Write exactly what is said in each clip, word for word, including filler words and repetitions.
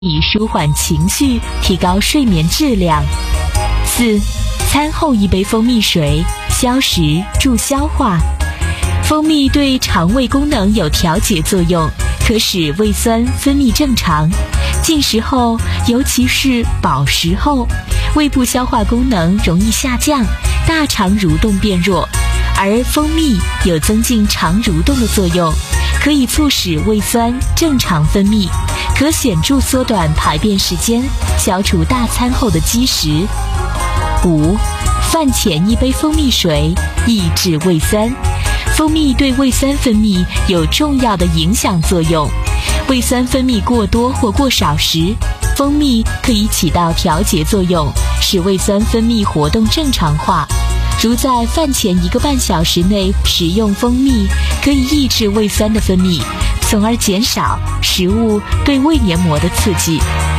以舒缓情绪，提高睡眠质量。四、餐后一杯蜂蜜水，消食助消化。蜂蜜对肠胃功能有调节作用，可使胃酸分泌正常。进食后，尤其是饱食后，胃部消化功能容易下降，大肠蠕动变弱。而蜂蜜有增进肠蠕动的作用，可以促使胃酸正常分泌，可显著缩短排便时间，消除大餐后的积食。五、饭前一杯蜂蜜水，抑制胃酸。蜂蜜对胃酸分泌有重要的影响作用，胃酸分泌过多或过少时，蜂蜜可以起到调节作用，使胃酸分泌活动正常化。如在饭前一个半小时内食用蜂蜜，可以抑制胃酸的分泌，从而减少食物对胃黏膜的刺激。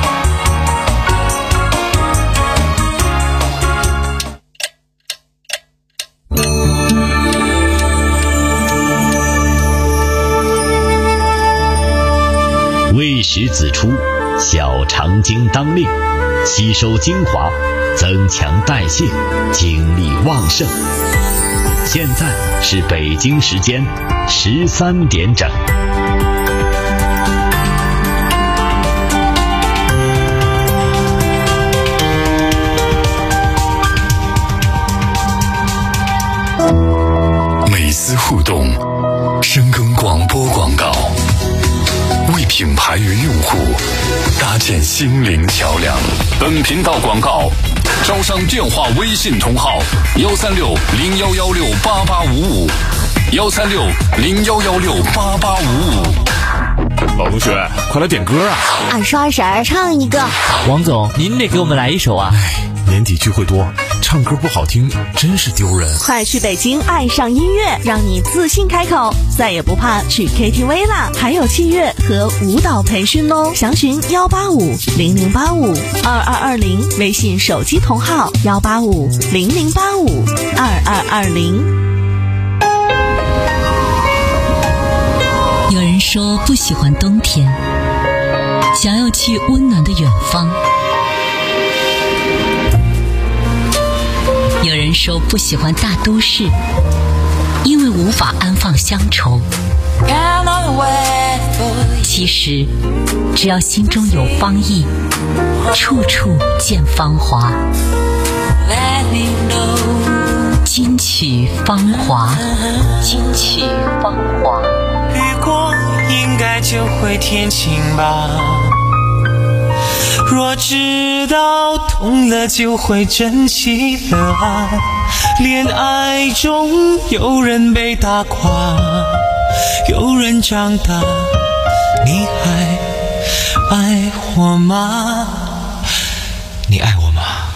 胃食子出，小肠经当令，吸收精华，增强代谢，精力旺盛。现在是北京时间十三点整。 美思互动，深耕广播广告，为品牌与用户搭建心灵桥梁。 本频道广告招商电话微信同号幺三六零幺幺六八八五五，幺三六零幺幺六八八五五。 老同学，快来点歌啊！ 二十二婶唱一个。 王总，您得给我们来一首啊！ 哎，年底聚会多，唱歌不好听真是丢人。 快去北京爱上音乐，让你自信开口，再也不怕去 K T V 啦！还有器乐和舞蹈培训哦，详询幺八五零零八五二二二零，微信手机同号幺八五零零八五二二二零。 有人说不喜欢冬天，想要去温暖的远方。有人说不喜欢大都市，因为无法安放乡愁。其实只要心中有芳意，处处见芳华。金曲芳华，金曲芳华。 雨过应该就会天晴吧，若知道痛了就会珍惜了啊，恋爱中有人被打垮，有人长大，你还爱我吗？你爱我吗？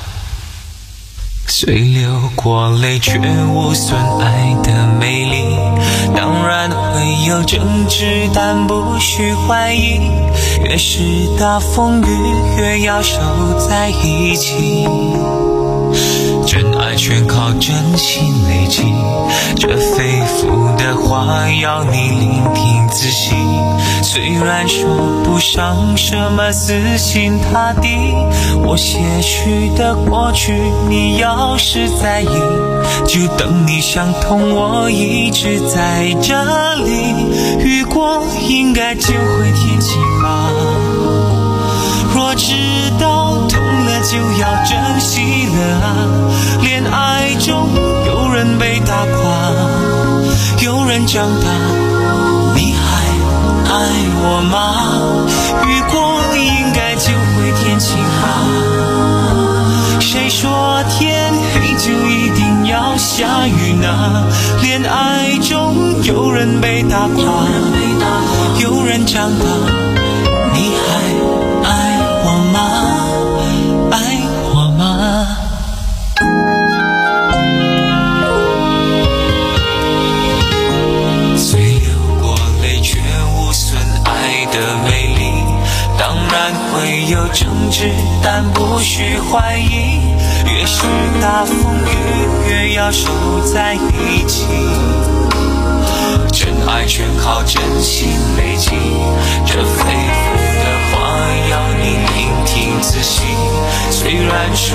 虽流过泪却无损爱的美丽，当然会有争执，但不需怀疑，越是大风雨越要守在一起，真爱全靠真心累积，这肺腑的话要你聆听仔细，虽然说不上什么死心塌地，我些许的过去你要是在意，就等你想通，我一直在这里，雨过应该就会天晴吧，若知道痛了就要珍惜了啊，恋爱中有人被打垮，有人长大，你还爱我吗？雨过应该就会天晴吧，谁说天黑就一定要下雨呢？恋爱中有人被打垮，有人长大，你还爱我吗？爱我吗？虽流过泪却无损爱的美丽，当然会有争执，但不需怀疑，越是大风雨越要守在一起，真爱全靠真心累积，这肺腑的话要你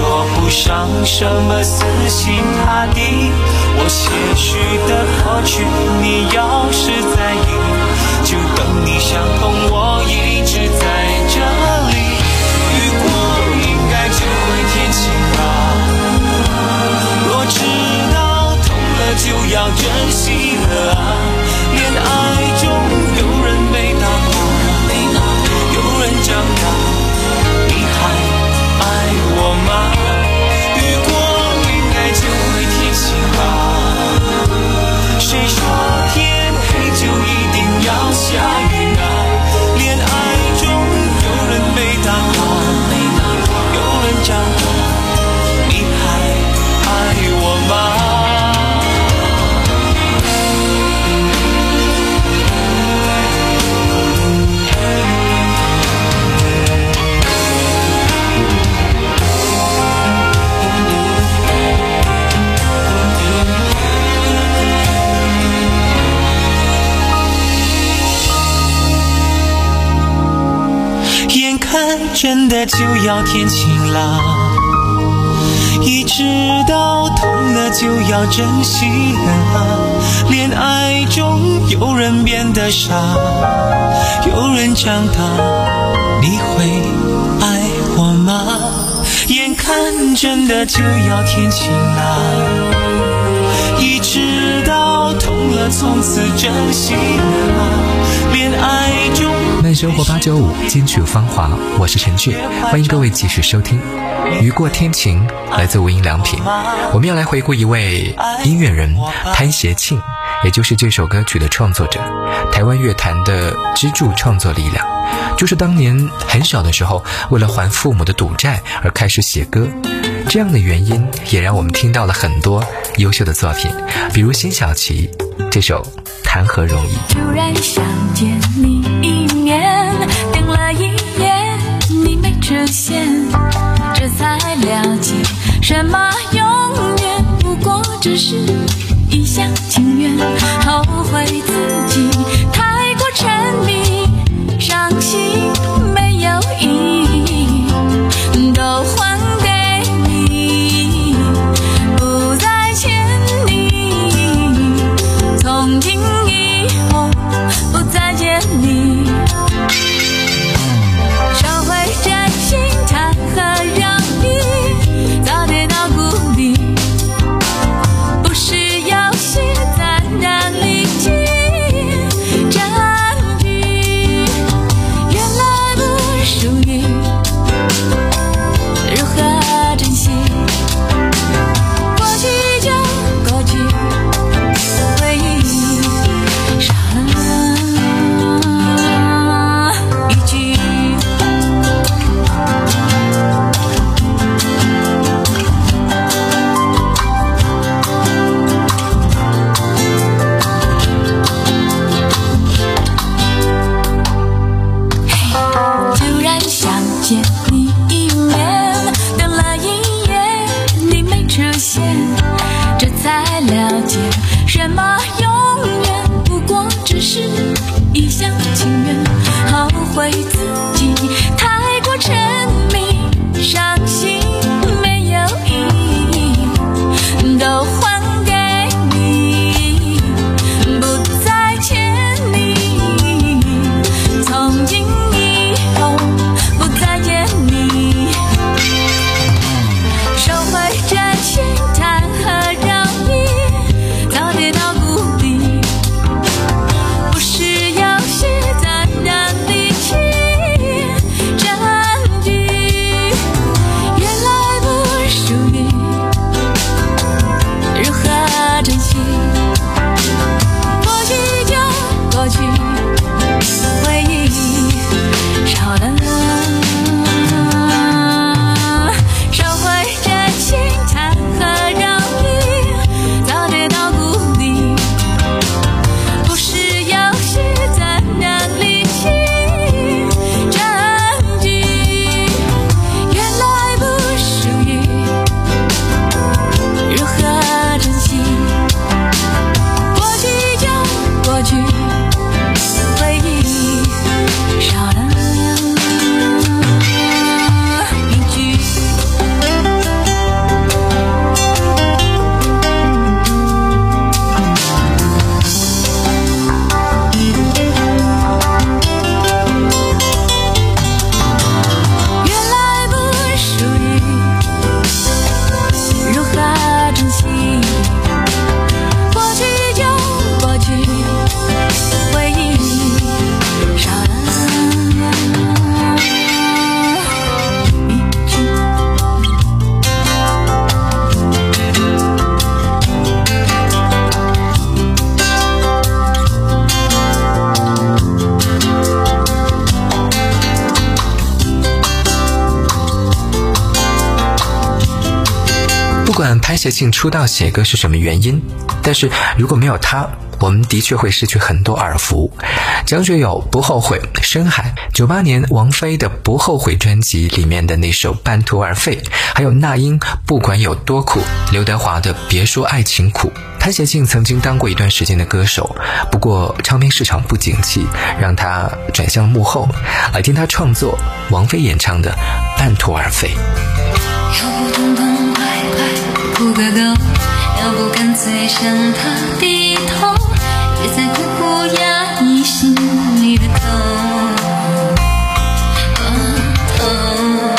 说不上什么死心塌地。我些许的过去，你要是在意，就等你想通，我一直在这里。雨过应该就会天晴吧，若知道痛了就要珍惜了啊。恋爱中有人被打垮，有人长大，你还爱我吗？雨过应该就会天晴吧，谁说天黑就一定要下雨啊？恋爱中有人被打垮，有人长大，你还爱我吗？真的就要天晴啦，一直到痛了就要珍惜了。恋爱中有人变得傻，有人长大，你会爱我吗？眼看真的就要天晴啦，一直到痛了从此珍惜了。恋爱中慢生活八九五，金曲芳华，我是陈俊，欢迎各位继续收听雨过天晴，来自无印良品。我们要来回顾一位音乐人潘协庆，也就是这首歌曲的创作者，台湾乐坛的支柱创作力量。就是当年很小的时候，为了还父母的赌债而开始写歌，这样的原因也让我们听到了很多优秀的作品，比如辛晓琪这首谈何容易。 突然想见你一面，等了一夜你没出现，这才了解什么永远不过只是一厢情愿，后悔自己太过沉迷，伤心没有意义，都还给你，不再欠你，从今以后不再见你，收回真心谈何容易，早点到谷底，不是游戏，暂然离奇。 不管潘协庆出道写歌是什么原因，但是如果没有他，我们的确会失去很多耳福。张学友不后悔，深海，九八年王菲的不后悔专辑里面的那首半途而废，还有那英不管有多苦，刘德华的别说爱情苦。潘协庆曾经当过一段时间的歌手，不过唱片市场不景气，让他转向幕后。来听他创作王菲演唱的半途而废。 要不痛痛快快哭个够，要不干脆向他低头，别再苦苦压抑心里的痛。哦哦，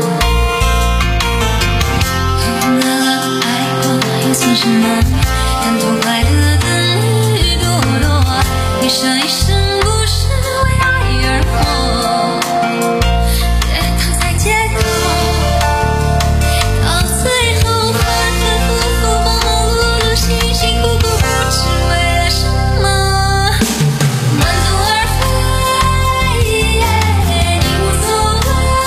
那爱过又算什么？感动快乐的雨朵朵，一生一生不是为爱而活，别躺在街头，到最后反反复复忙忙碌碌辛辛苦苦，不知为了什么，半途而废，你无所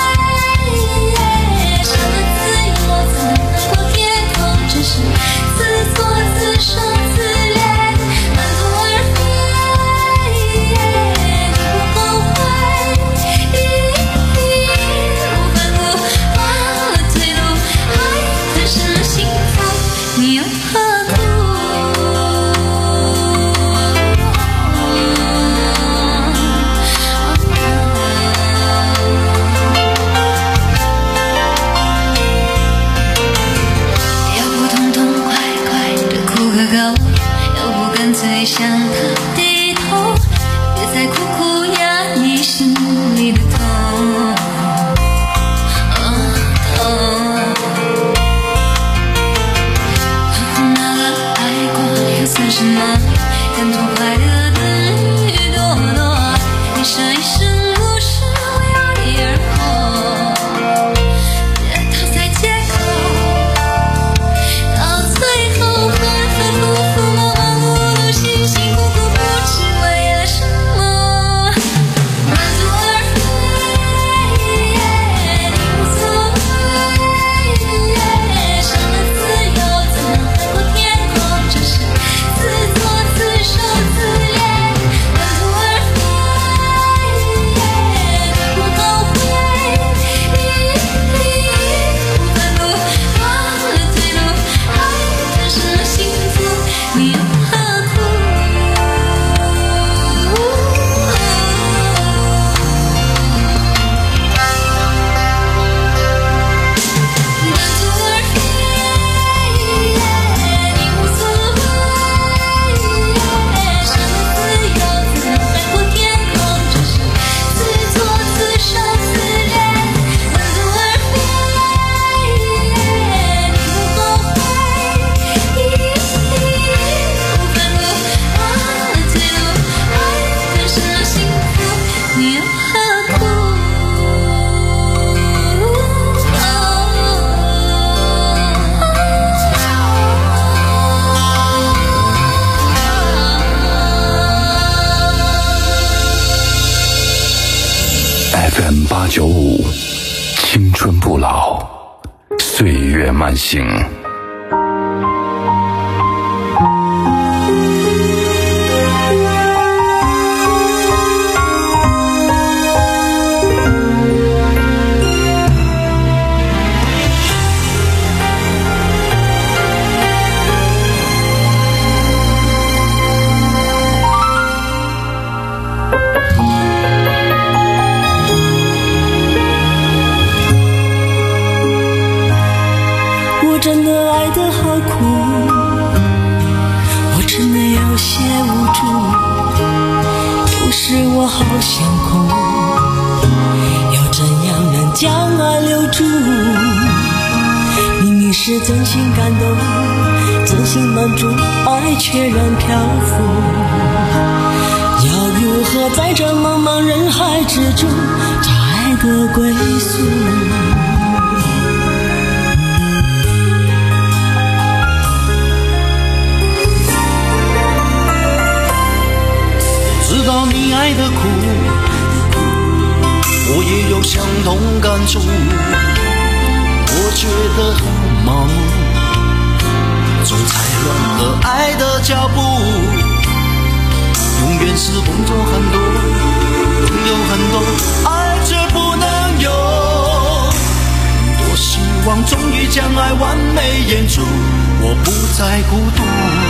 谓，什么自由怎么能够天空，只是自作自受自怜，半途而废，你不后悔，我反复忘了退路，爱的什么幸福，你又何苦？要不痛痛快快的哭个够，要不干脆向他低头，别再苦苦压抑心里的痛。哦哦，那个爱过又算什么？感动快乐的雨朵朵，一生一生不是为爱而活，别躺在街口，到最后反反复复忙忙碌碌辛辛苦苦，不知为了什么，半途而废，你无所谓，什么自由怎么海阔天空，只是自作自受自怜，半途而废，你不后悔，我反复忘了退路，爱的什么幸福，你又何苦？半途而废，你无所谓，什么自由怎么海阔天空，只是自作自受自怜，半途而废，你不后悔，我反复忘了退路，爱的什么幸福，你又何苦？ F M 八九五，青春不老，岁月慢行。 我真的爱得好苦，我真的有些无助，有时我好想哭，要怎样能将爱留住？明明是真心感动，真心满足，爱却然漂浮，要如何在这茫茫人海之中找爱的归宿？ 知道你爱的苦，我也有相同感触。我觉得很麻木， 种猜乱了爱的脚步，永远是工作很多，朋友很多，爱却不能有。多希望终于将爱完美演出，我不再孤独。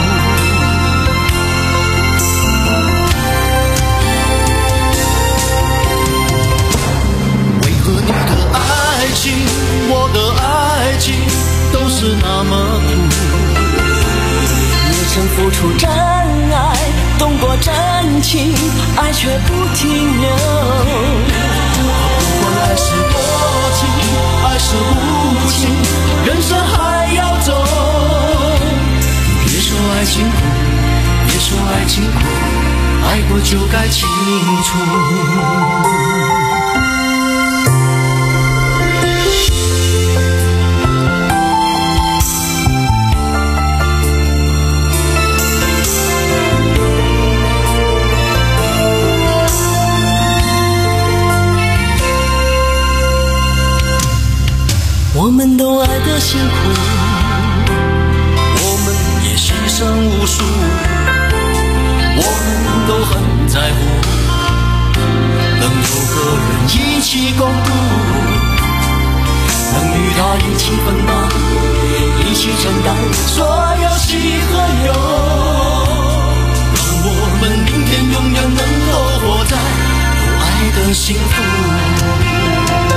为何你的爱情，我的爱情都是那么苦？ 也曾付出真爱，动过真情，爱却不停留。 不管爱是多情，爱是无情，人生还要走。别说爱情苦，别说爱情苦，爱过就该清楚。 我们都爱得辛苦， 我们也牺牲无数，我们都很在乎，能有个人一起共度，能与他一起分担，一起承担所有喜和忧，让我们明天永远能够活在有爱的幸福。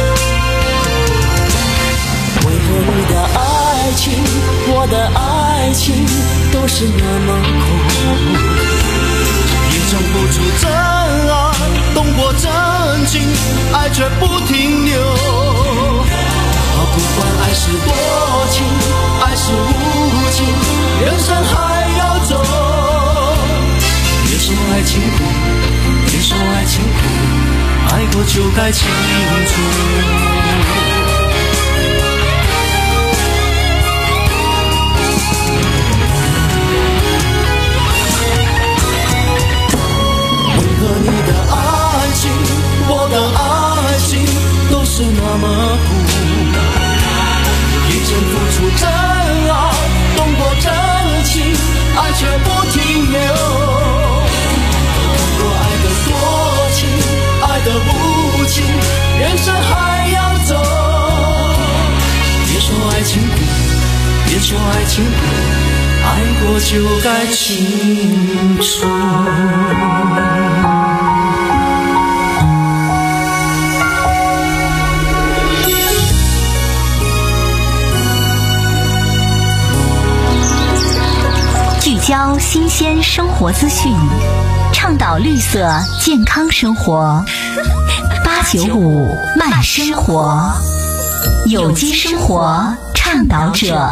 为何你的爱情，我的爱情都是那么苦？ 也曾付出真爱，动过真情，爱却不停留。啊，不管爱是多情，爱是无情，人生还要走。别说爱情苦，别说爱情苦，爱过就该清楚。你的爱情，我的爱情都是那么苦，也曾付出真爱，动过真情，爱却不停留。看过爱的多情，爱的无情，人生还要走。别说爱情苦，别说爱情苦，爱过就该清楚。 聚焦新鲜生活资讯，倡导绿色健康生活。八九五慢生活，有机生活倡导者。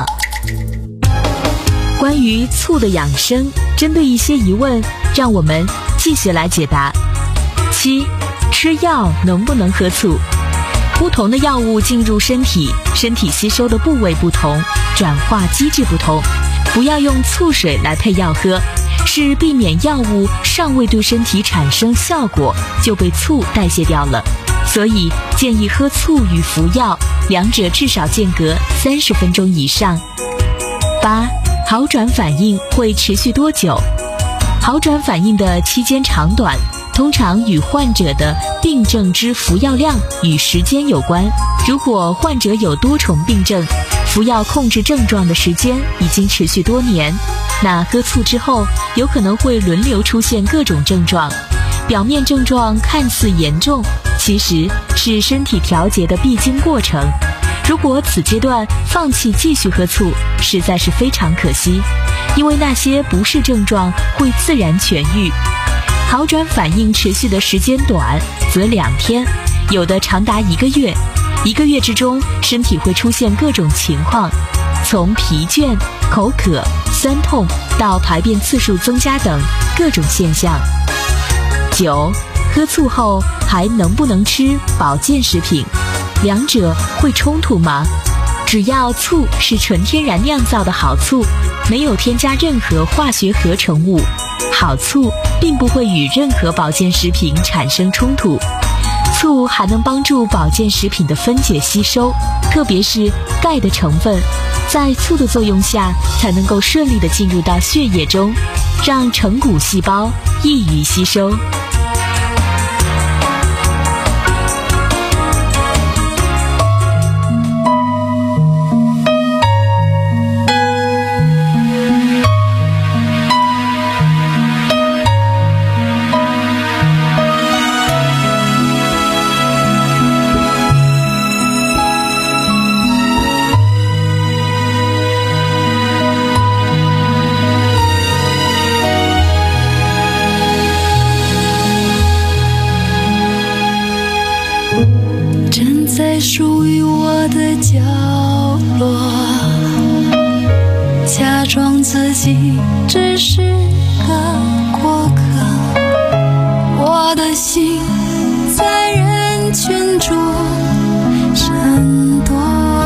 关于醋的养生，针对一些疑问，让我们继续来解答。七，吃药能不能喝醋？不同的药物进入身体，身体吸收的部位不同，转化机制不同。不要用醋水来配药喝，是避免药物尚未对身体产生效果就被醋代谢掉了。所以建议喝醋与服药，两者至少间隔三十分钟以上。八，好转反应会持续多久？好转反应的期间长短，通常与患者的病症之服药量与时间有关。如果患者有多重病症，服药控制症状的时间已经持续多年，那喝醋之后有可能会轮流出现各种症状。表面症状看似严重，其实是身体调节的必经过程。如果此阶段放弃继续喝醋，实在是非常可惜，因为那些不适症状会自然痊愈。好转反应持续的时间短，则两天，有的长达一个月。一个月之中，身体会出现各种情况，从疲倦、口渴、酸痛到排便次数增加等各种现象。九，喝醋后还能不能吃保健食品？两者会冲突吗？只要醋是纯天然酿造的好醋，没有添加任何化学合成物，好醋并不会与任何保健食品产生冲突。 醋还能帮助保健食品的分解吸收，特别是钙的成分，在醋的作用下才能够顺利地进入到血液中，让成骨细胞易于吸收。 在属于我的角落，假装自己只是个过客，我的心在人群中闪躲，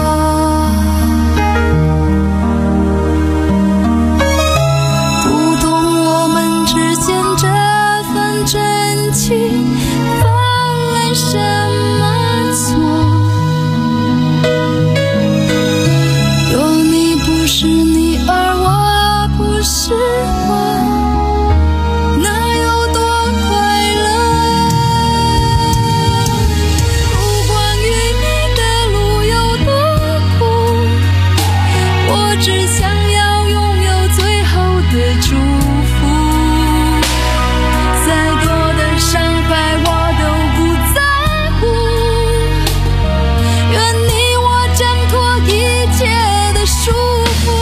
不懂我们之间这份真情犯了什么错。是你而我不是我，那有多快乐？不管与你的路有多苦，我只想要拥有最后的祝福。再多的伤害我都不在乎，愿你我挣脱一切的束缚。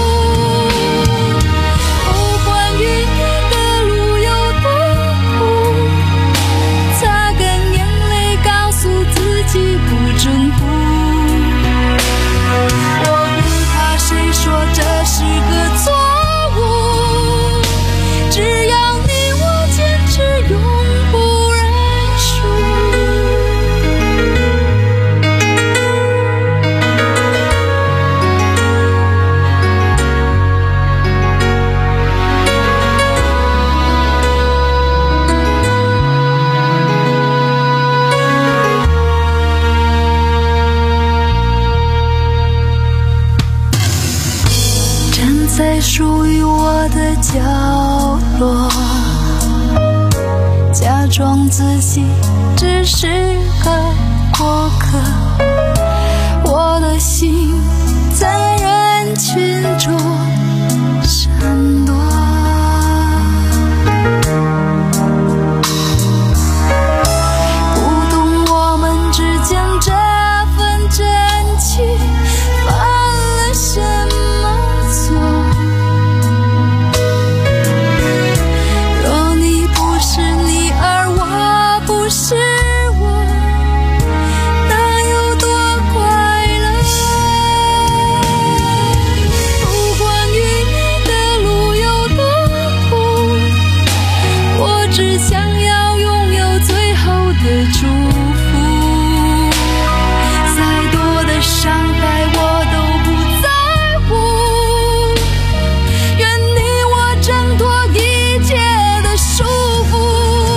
在属于我的角落，假装自己只是个过客，我的心在人群中闪躲，不懂我们之间这份真情犯了什么错。是我，那有多快乐？不管与你的路有多苦，我只想要拥有最后的祝福。再多的伤害我都不在乎，愿你我挣脱一切的束缚。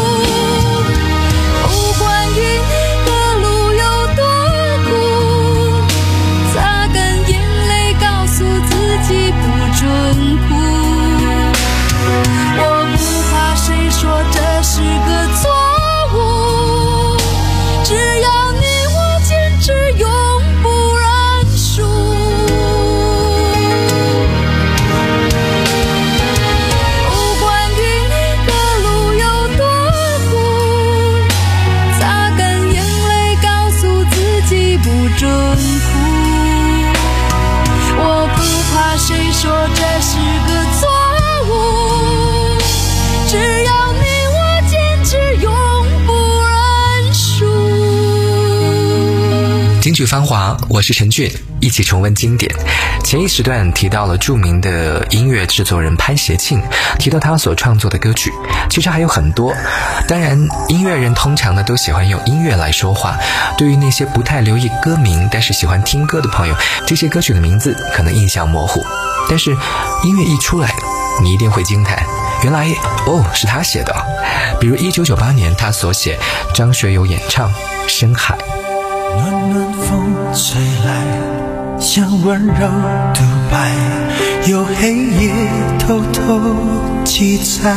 京剧繁华，我是陈俊，一起重温经典。前一时段提到了著名的音乐制作人潘协庆，提到他所创作的歌曲，其实还有很多。当然，音乐人通常呢都喜欢用音乐来说话。对于那些不太留意歌名，但是喜欢听歌的朋友，这些歌曲的名字可能印象模糊。但是音乐一出来，你一定会惊叹，原来哦是他写的。 比如一九九八年他所写，张学友演唱《深海》。 暖暖风吹来，像温柔独白，有黑夜偷偷记载，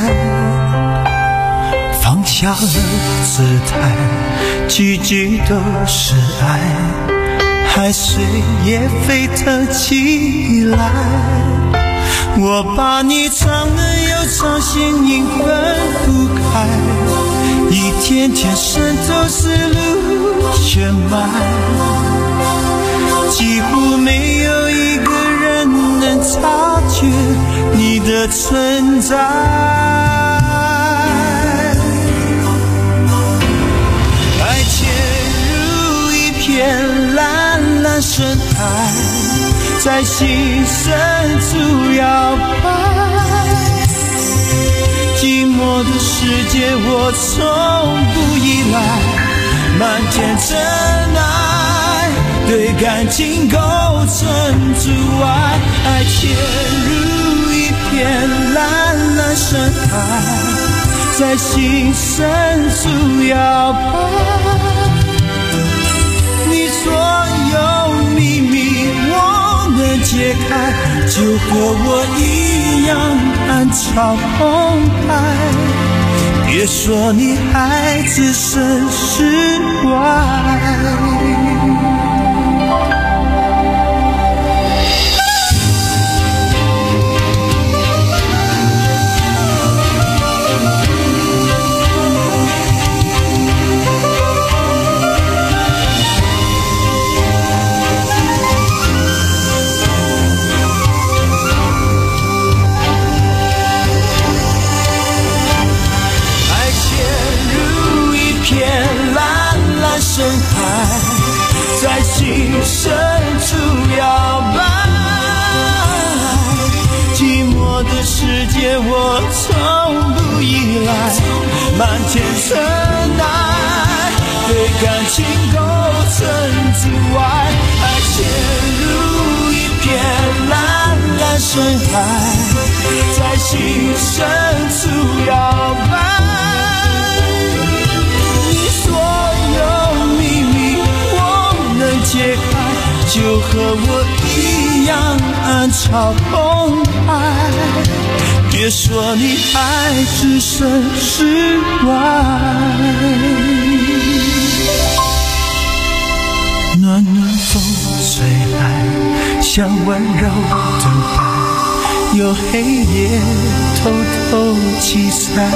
放下了姿态，句句都是爱，海水也沸腾起来。我把你唱了又唱，心影分不开，一天天渗透思路血脉，几乎没有一个人能察觉你的存在。爱潜入一片蓝蓝深海，在心深处摇摆，寂寞的世界我从不依赖，漫天尘埃对感情构成阻碍。爱潜入一片蓝蓝深海，在心深处摇摆，你所有秘密我能解开，就和我一样暗潮澎湃，别说你还置身事外。深海在心深处摇摆，寂寞的世界我从不依赖，漫天尘埃对感情构成阻碍。爱潜入一片蓝蓝深海，在心深处摇摆，解开，就和我一样暗潮澎湃，别说你还置身事外。暖暖风吹来，像温柔的白，有黑夜偷偷记载，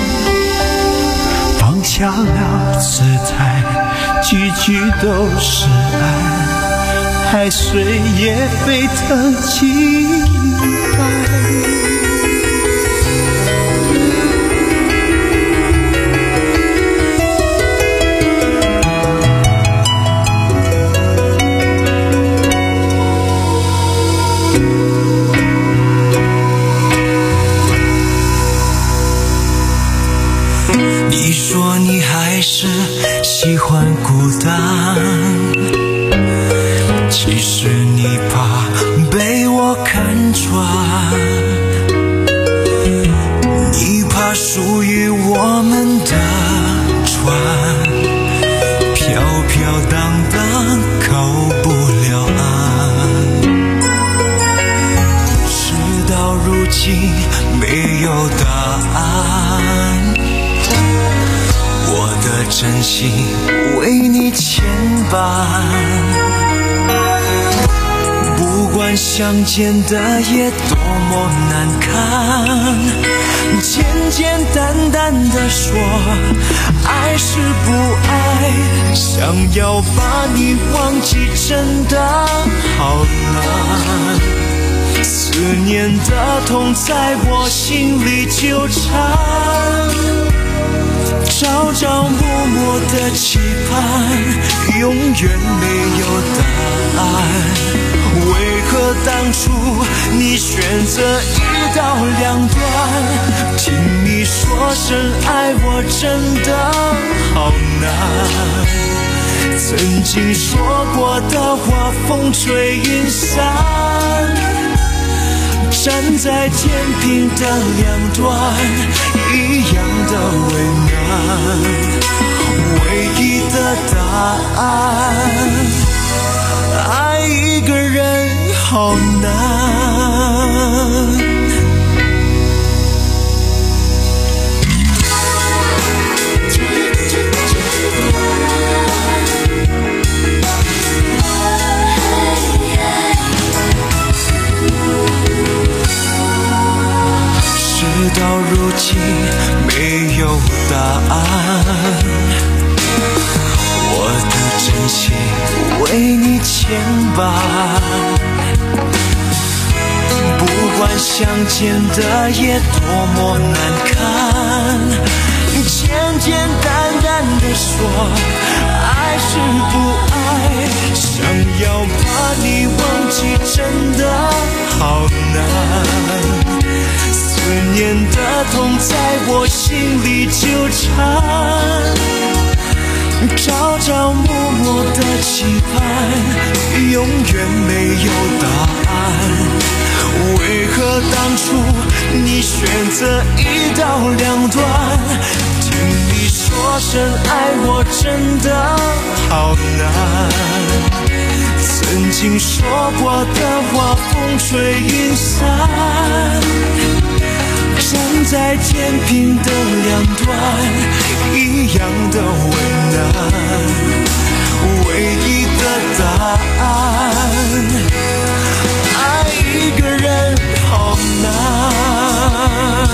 放下了姿态，句句都是爱，海水也沸腾起来。你说你还是喜欢孤单，其实你怕被我看穿，你怕属于我们的船飘飘荡荡靠不了岸，事到如今没有答案，我的真心为你牵绊，不管相见的夜多么难堪，简简单单的说爱是不爱，想要把你忘记真的好难，思念的痛在我心里纠缠，朝朝暮暮的期盼，永远没有答案。为何当初你选择一刀两断？听你说声爱我真的好难，曾经说过的话风吹云散， 站在天平的两端，一样的为难，唯一的答案，爱一个人好难。事到如今没有答案，我的真心为你牵绊，不管相见的夜多么难看，简简单单的说爱是不爱，想要把你忘记真的好难，思念的痛在我心里纠缠，朝朝暮暮的期盼，永远没有答案。为何当初你选择一刀两断？听你说声爱我真的好难，曾经说过的话风吹云散，站在天平的两端，一样的为难，唯一的答案，爱一个人好难。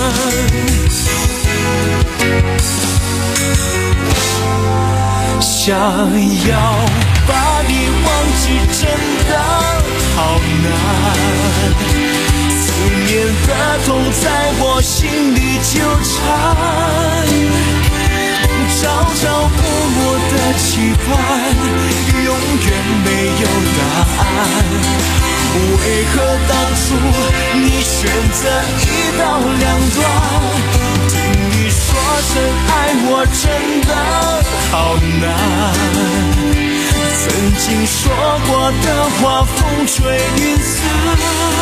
想要把你忘记真的好难，思念的痛在我心里纠缠，朝朝暮暮的期盼，永远没有答案。为何当初你选择一刀两断？听你说声爱我真的好难，曾经说过的话风吹云散，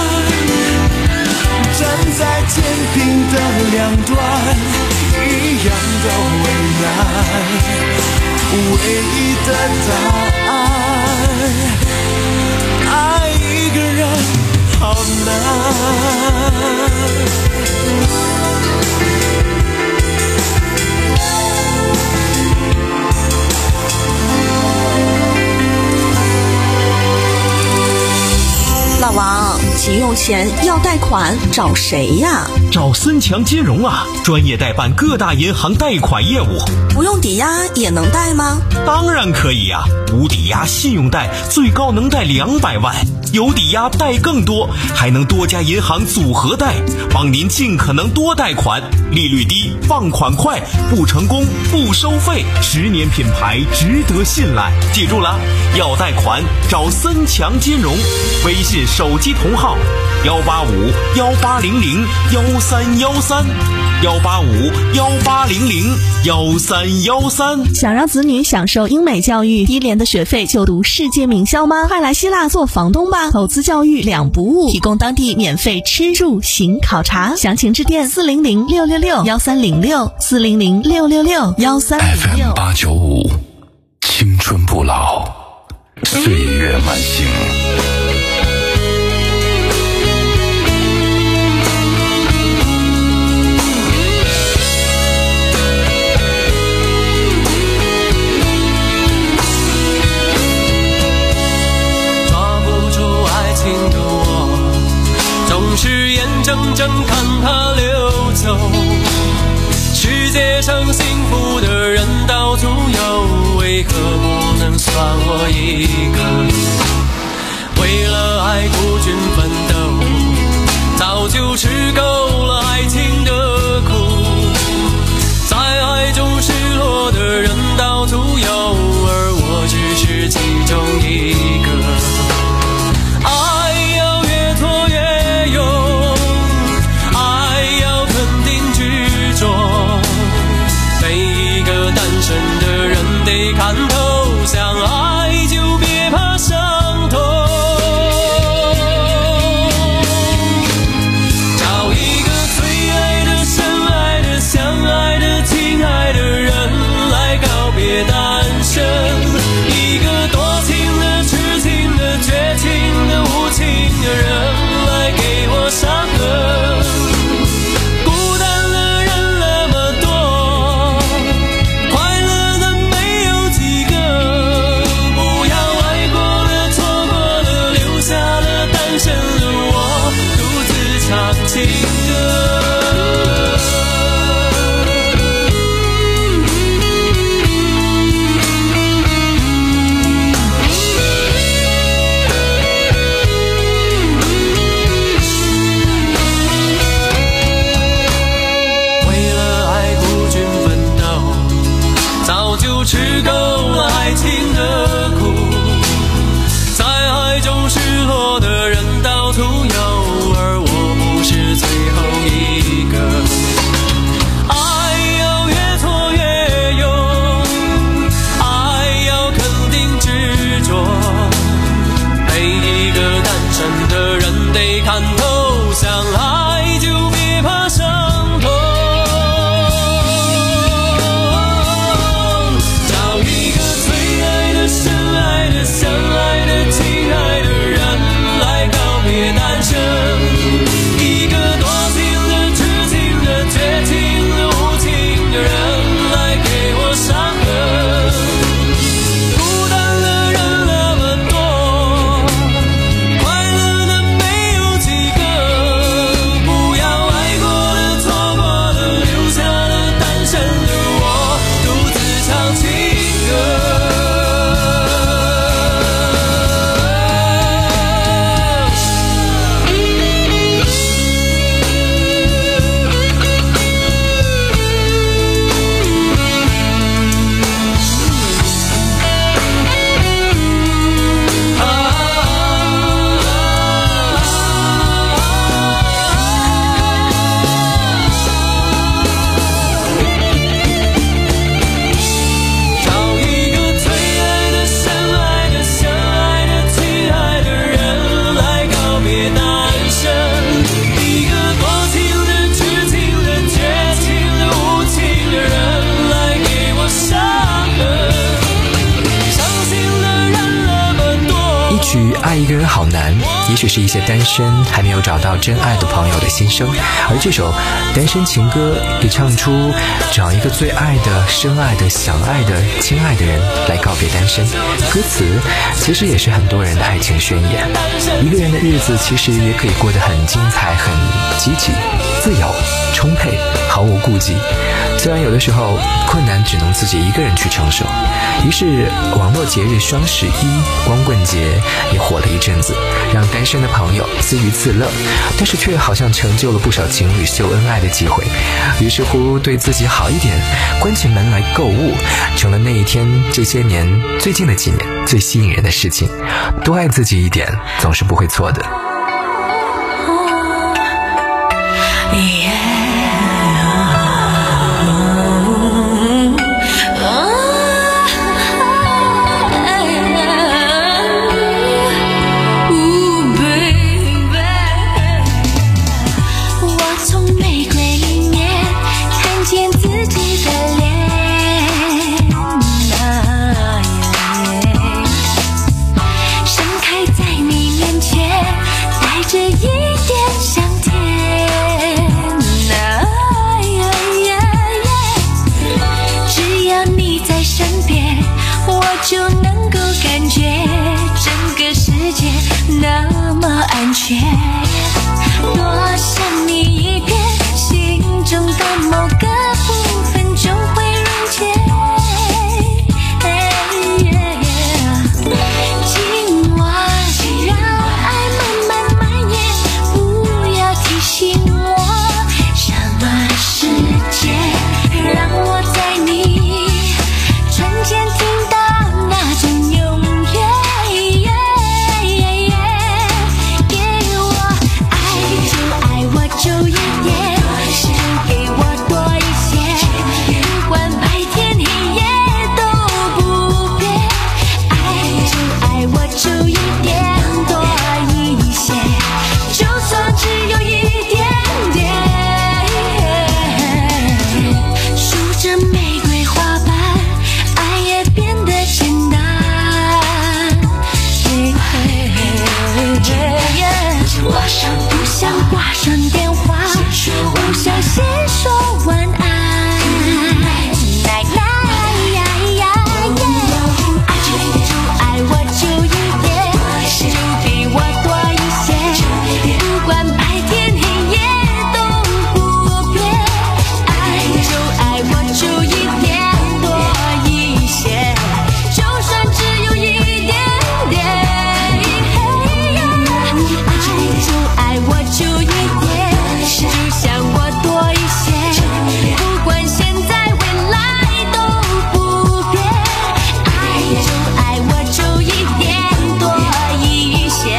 站在天平的两端，一样的为难，唯一的答案，爱一个人好难。 老王，急用钱要贷款找谁呀？ 找森强金融啊，专业代办各大银行贷款业务。 不用抵押也能贷吗？ 当然可以呀、啊，无抵押信用贷最高能贷两百万，有抵押贷更多，还能多家银行组合贷，帮您尽可能多贷款，利率低，放款快，不成功不收费，十年品牌值得信赖。记住了，要贷款找森强金融，微信手机同号幺八五幺八零零幺三幺三幺八五幺八零零幺三幺三。 想让子女享受英美教育，低廉的学费就读世界名校吗？快来希腊做房东吧！投资教育两不误，提供当地免费吃住行考察，详情致电四零零六六六幺三零六四零零六六六幺三零六。 F M 八九五，青春不老，岁月慢行。 是眼睁睁看它流走，世界上幸福的人到处有，为何不能算我一个？为了爱孤军奋斗，早就吃够了爱情的苦，在爱中失落的人到处有，而我只是其中一个。单身的人得看透，想爱就别怕伤。 一曲《爱一个人好难》，也许是一些单身还没有找到真爱的朋友的心声，而这首单身情歌也唱出找一个最爱的、深爱的、想爱的、亲爱的人来告别单身。歌词其实也是很多人的爱情宣言，一个人的日子其实也可以过得很精彩、很积极、自由、充沛，毫无顾忌。虽然有的时候困难只能自己一个人去承受，于是网络节日双十一、光棍节也火了一阵子，让单身的朋友自娱自乐，但是却好像成就了不少情侣秀恩爱的机会。于是乎对自己好一点，关起门来购物，成了那一天这些年最近的几年最吸引人的事情。多爱自己一点，总是不会错的。 多想你一遍，心中的某个部分就会溶解。今晚让爱慢慢蔓延，不要提醒我什么时间，让我在你唇间听到那种永远。就一点，就给我多一些，不管白天黑夜都不变。爱就爱我就一点多一些，就算只有一点点。数着玫瑰花瓣，爱也变得简单。挂上不想挂上电话，不想先说晚安。奶奶呀呀呀，爱就爱我就一点，就给我多一些，不管白天黑夜都不变。爱就爱我就一点多一些，就算只有一点点。爱就爱我就一点，就像我多一些，不管现在未来都不变。爱就爱我就一点多一些。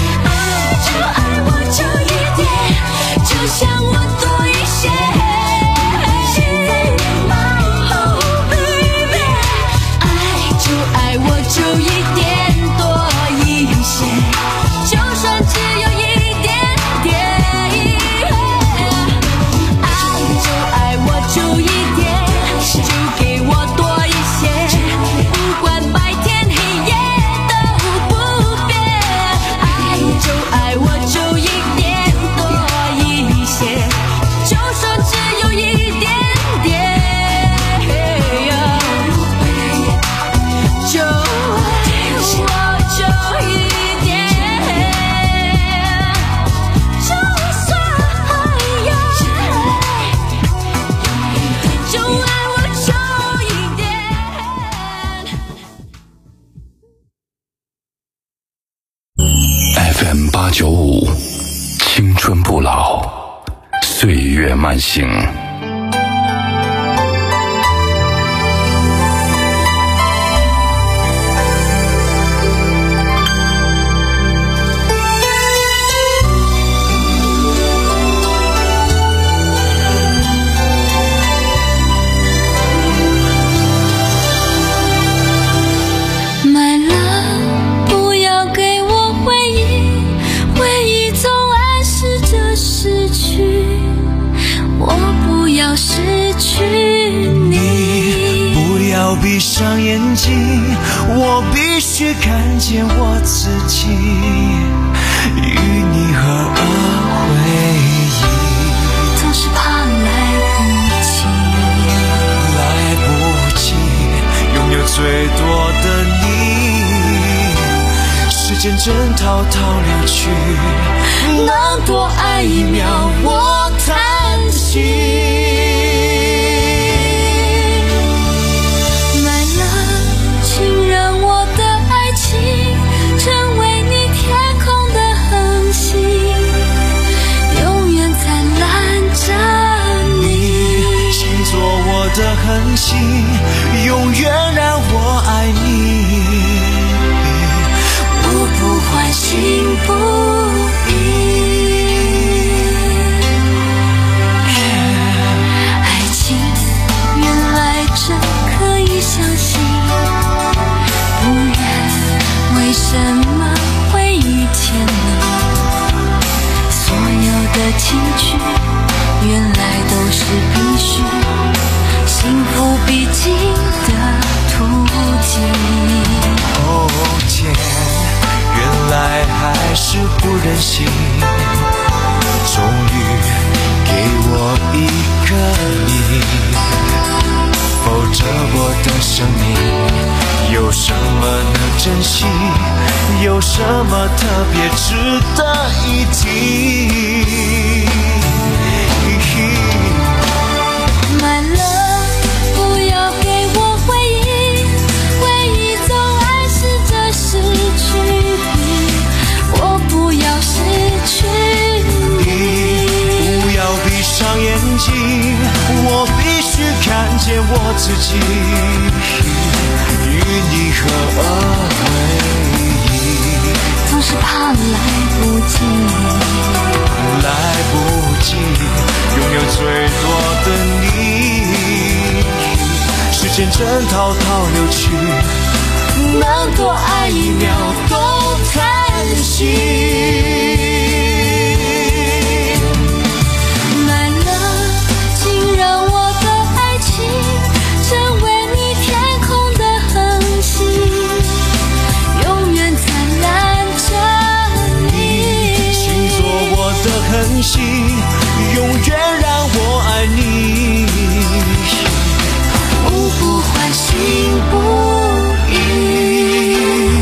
像我多一些。 慢行。 闭上眼睛，我必须看见我自己，与你合而为一。 总是怕来不及， 来不及拥有最多的你，时间正滔滔流去，能多爱一秒我叹息。的恒星，永远让我爱你， 步步唤醒不已。爱情原来真可以相信，不然为什么会遇见你？所有的情绪原来都是必须，幸福必经的途径。 哦天，原来还是不忍心，终于给我一个你，否则我的生命有什么能珍惜，有什么特别值得一提。 慢了，不要给我回忆，回忆总暗示着失去，我不要失去你。不要闭上眼睛，我必须看见我自己，与你合而为一。 总是怕来不及， 来不及拥有最多的你，时间正滔滔流去，能多爱一秒都叹息。 慢了，请让我的爱情成为你天空的恒星，永远灿烂着你。 请做我的恒星，永远让我爱你， 步步唤醒不已。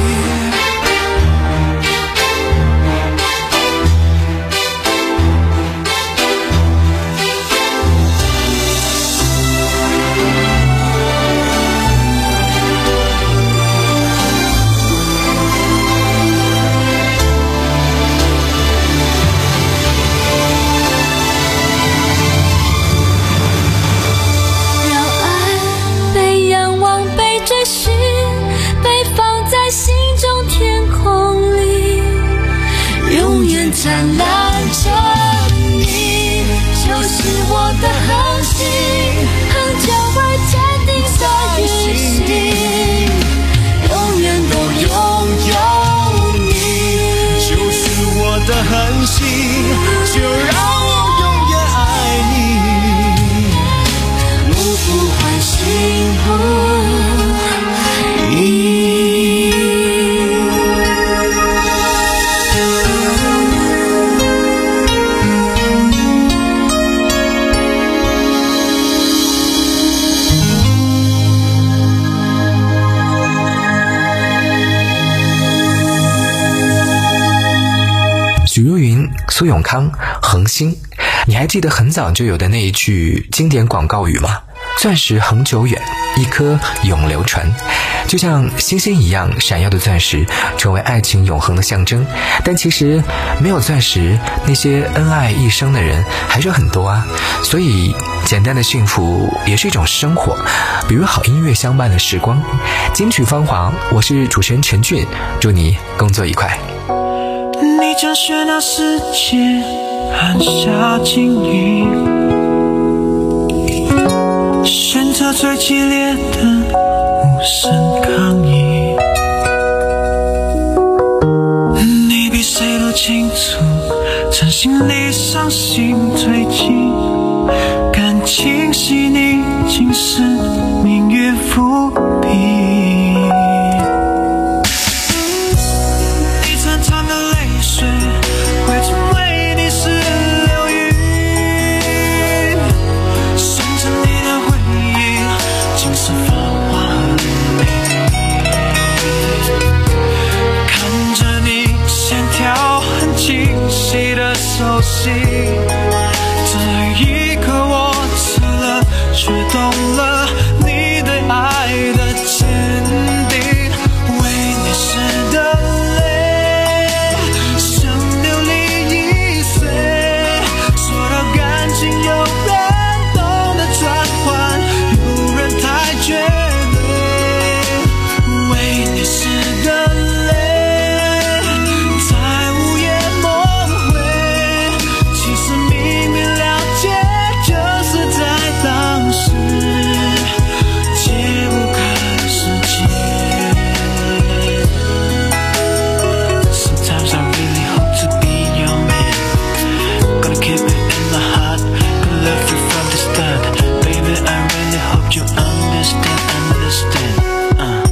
灿烂着你，就是我的恒星，恒久而坚定的运行，永远都拥有你。 就是我的恒星，就让我永远爱你， 步步唤醒不已。 许茹芸、苏永康、恒星，你还记得很早就有的那一句经典广告语吗？钻石恒久远， 一颗永流传。就像星星一样闪耀的钻石，成为爱情永恒的象征。但其实没有钻石，那些恩爱一生的人还是很多啊。所以简单的幸福也是一种生活，比如好音乐相伴的时光。金曲芳华，我是主持人陈俊，祝你工作愉快。 你将喧闹世界按下静音，选择最激烈的无声抗议，你比谁都清楚，从心里伤心最近，感情细腻竟是命运伏笔。你惨惨的泪水会成为你是流云，顺着你的回忆竟是繁华和美丽，看着你线条很清晰的手心，这一刻我吃了却懂了你对爱的坚定，为你湿的泪像流离易碎，说到感情有人懂得转换，有人太绝对，为你湿的泪在午夜梦回，其实明明了解，就是在当时解不开世界。 Sometimes I really hope to be your man, gonna keep it in my heart, gonna love you from the start. Baby, I really hope you understand, understand. uh.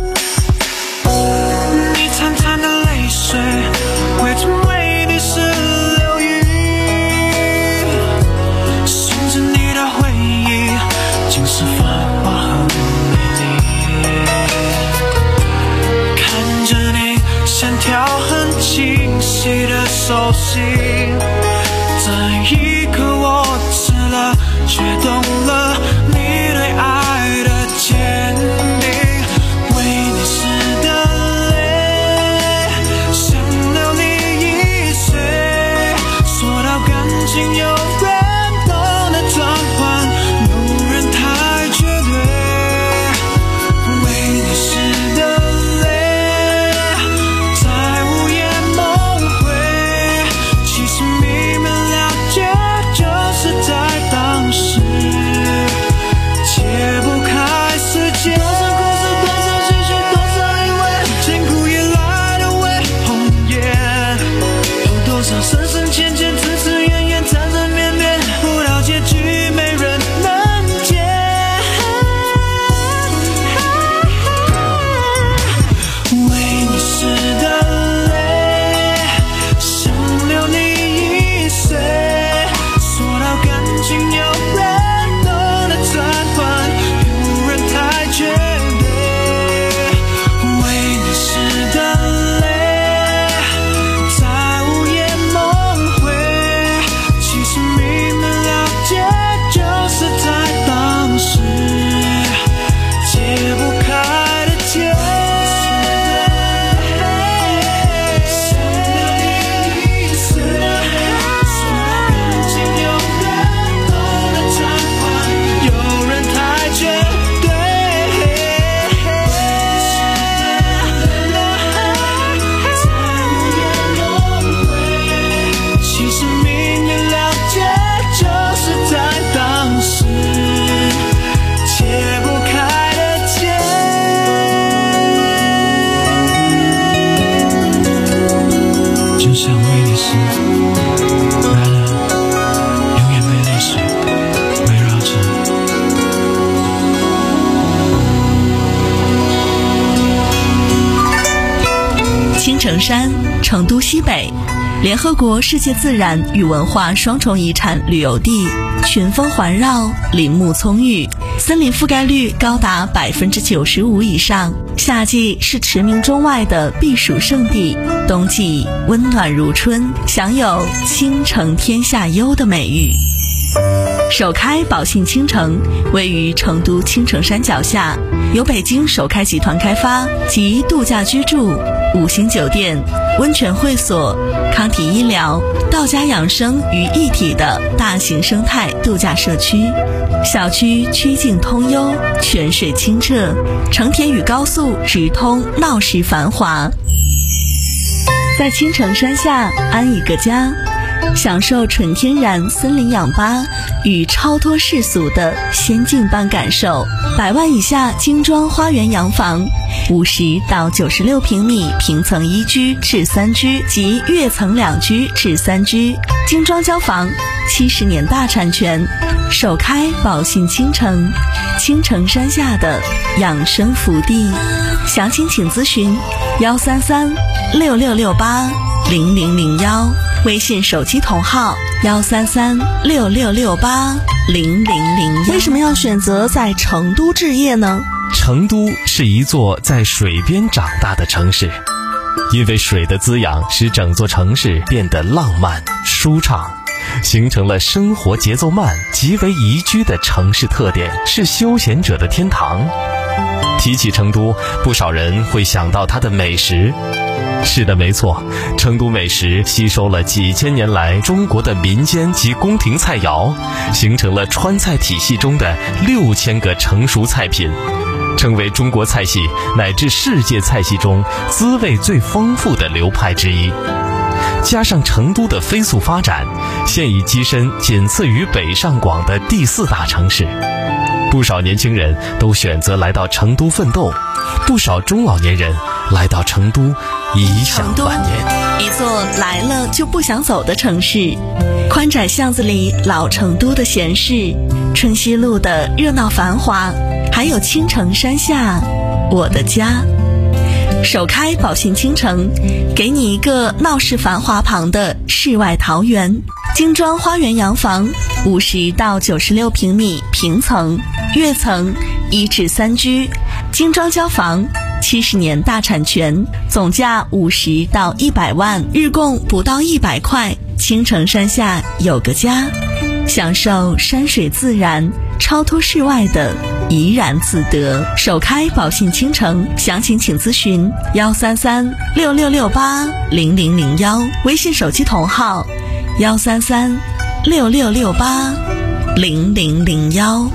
你惨惨的泪水会成为你是流云，顺着你的回忆竟是繁华和美丽，看着你线条很清晰的手心，这一刻我吃了却懂了你对爱的坚定，为你湿的泪像流离易碎，说到感情有人懂得转换，有人太绝对，为你湿的泪在午夜梦回，其实明明了解，就是在当时解不开世界。多少故事，多少情绪，多少以为，千古以来的为红颜，有多少深深浅浅，呲呲怨怨，缠缠绵绵，不到结局没人能解。为你湿的泪像流离易碎，说到感情有人懂得转换，有人太绝对，为你湿的泪在午夜梦回，其实明明了解，就是在当时解不开的结。像流离易碎，说到感情有人懂得转换，有人太绝对，在午夜梦回，其实明明了解，就是在当时解不开的结。就像为你湿，然而永远被泪水围绕着。 青城山，成都西北， 联合国世界自然与文化双重遗产旅游地，群峰环绕，林木葱郁，森林覆盖率高达百分之九十五以上。夏季是驰名中外的避暑胜地，冬季温暖如春，享有倾城天下优的美誉。首开宝信倾城位于成都青城山脚下，由北京首开集团开发，集度假居住、五星酒店、温泉会所、康体医疗、道家养生于一体的大型生态度假社区。小区曲径通幽，泉水清澈，城铁与高速直通，闹市繁华。在青城山下安一个家，享受纯天然森林氧吧与超脱世俗的仙境般感受。百万以下精装花园洋房，五十到九十六平米平层一居至三居及跃层两居至三居，精装交房，七十年大产权，首开宝信倾城，青城山下的养生福地。详情请咨询幺三三六六六八零零零幺，微信手机同号幺三三六六六八零零零幺。为什么要选择在成都置业呢？ 成都是一座在水边长大的城市，因为水的滋养使整座城市变得浪漫舒畅，形成了生活节奏慢、极为宜居的城市特点，是休闲者的天堂。提起成都，不少人会想到它的美食。是的，没错，成都美食吸收了几千年来中国的民间及宫廷菜肴，形成了川菜体系中的六千个成熟菜品，成为中国菜系乃至世界菜系中滋味最丰富的流派之一。加上成都的飞速发展，现已跻身仅次于北上广的第四大城市。不少年轻人都选择来到成都奋斗，不少中老年人来到成都颐享晚年。 一座来了就不想走的城市，宽窄巷子里老成都的闲适，春熙路的热闹繁华，还有青城山下我的家。首开宝信倾城，给你一个闹市繁华旁的世外桃源。精装花园洋房，五十到九十六平米平层、跃层一至三居，精装交房，七十年大产权，总价五十到一百万，日供不到一百块。青城山下有个家，享受山水自然，超脱世外的怡然自得。首开宝信倾城，详情请咨询幺三三六六六八零零零幺，微信手机同号幺三三六六六八零零零幺。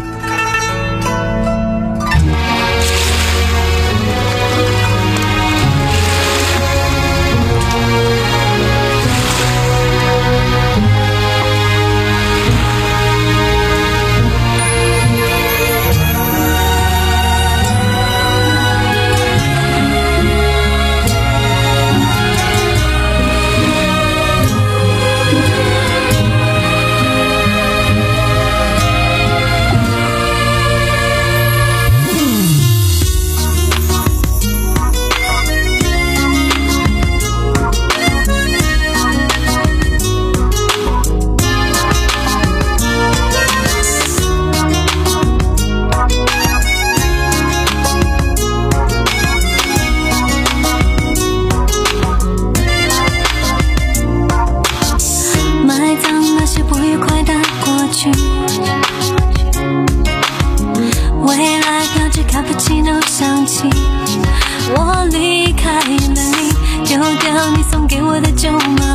未来飘着咖啡奇诺香气，我离开了你，丢掉你送给我的旧马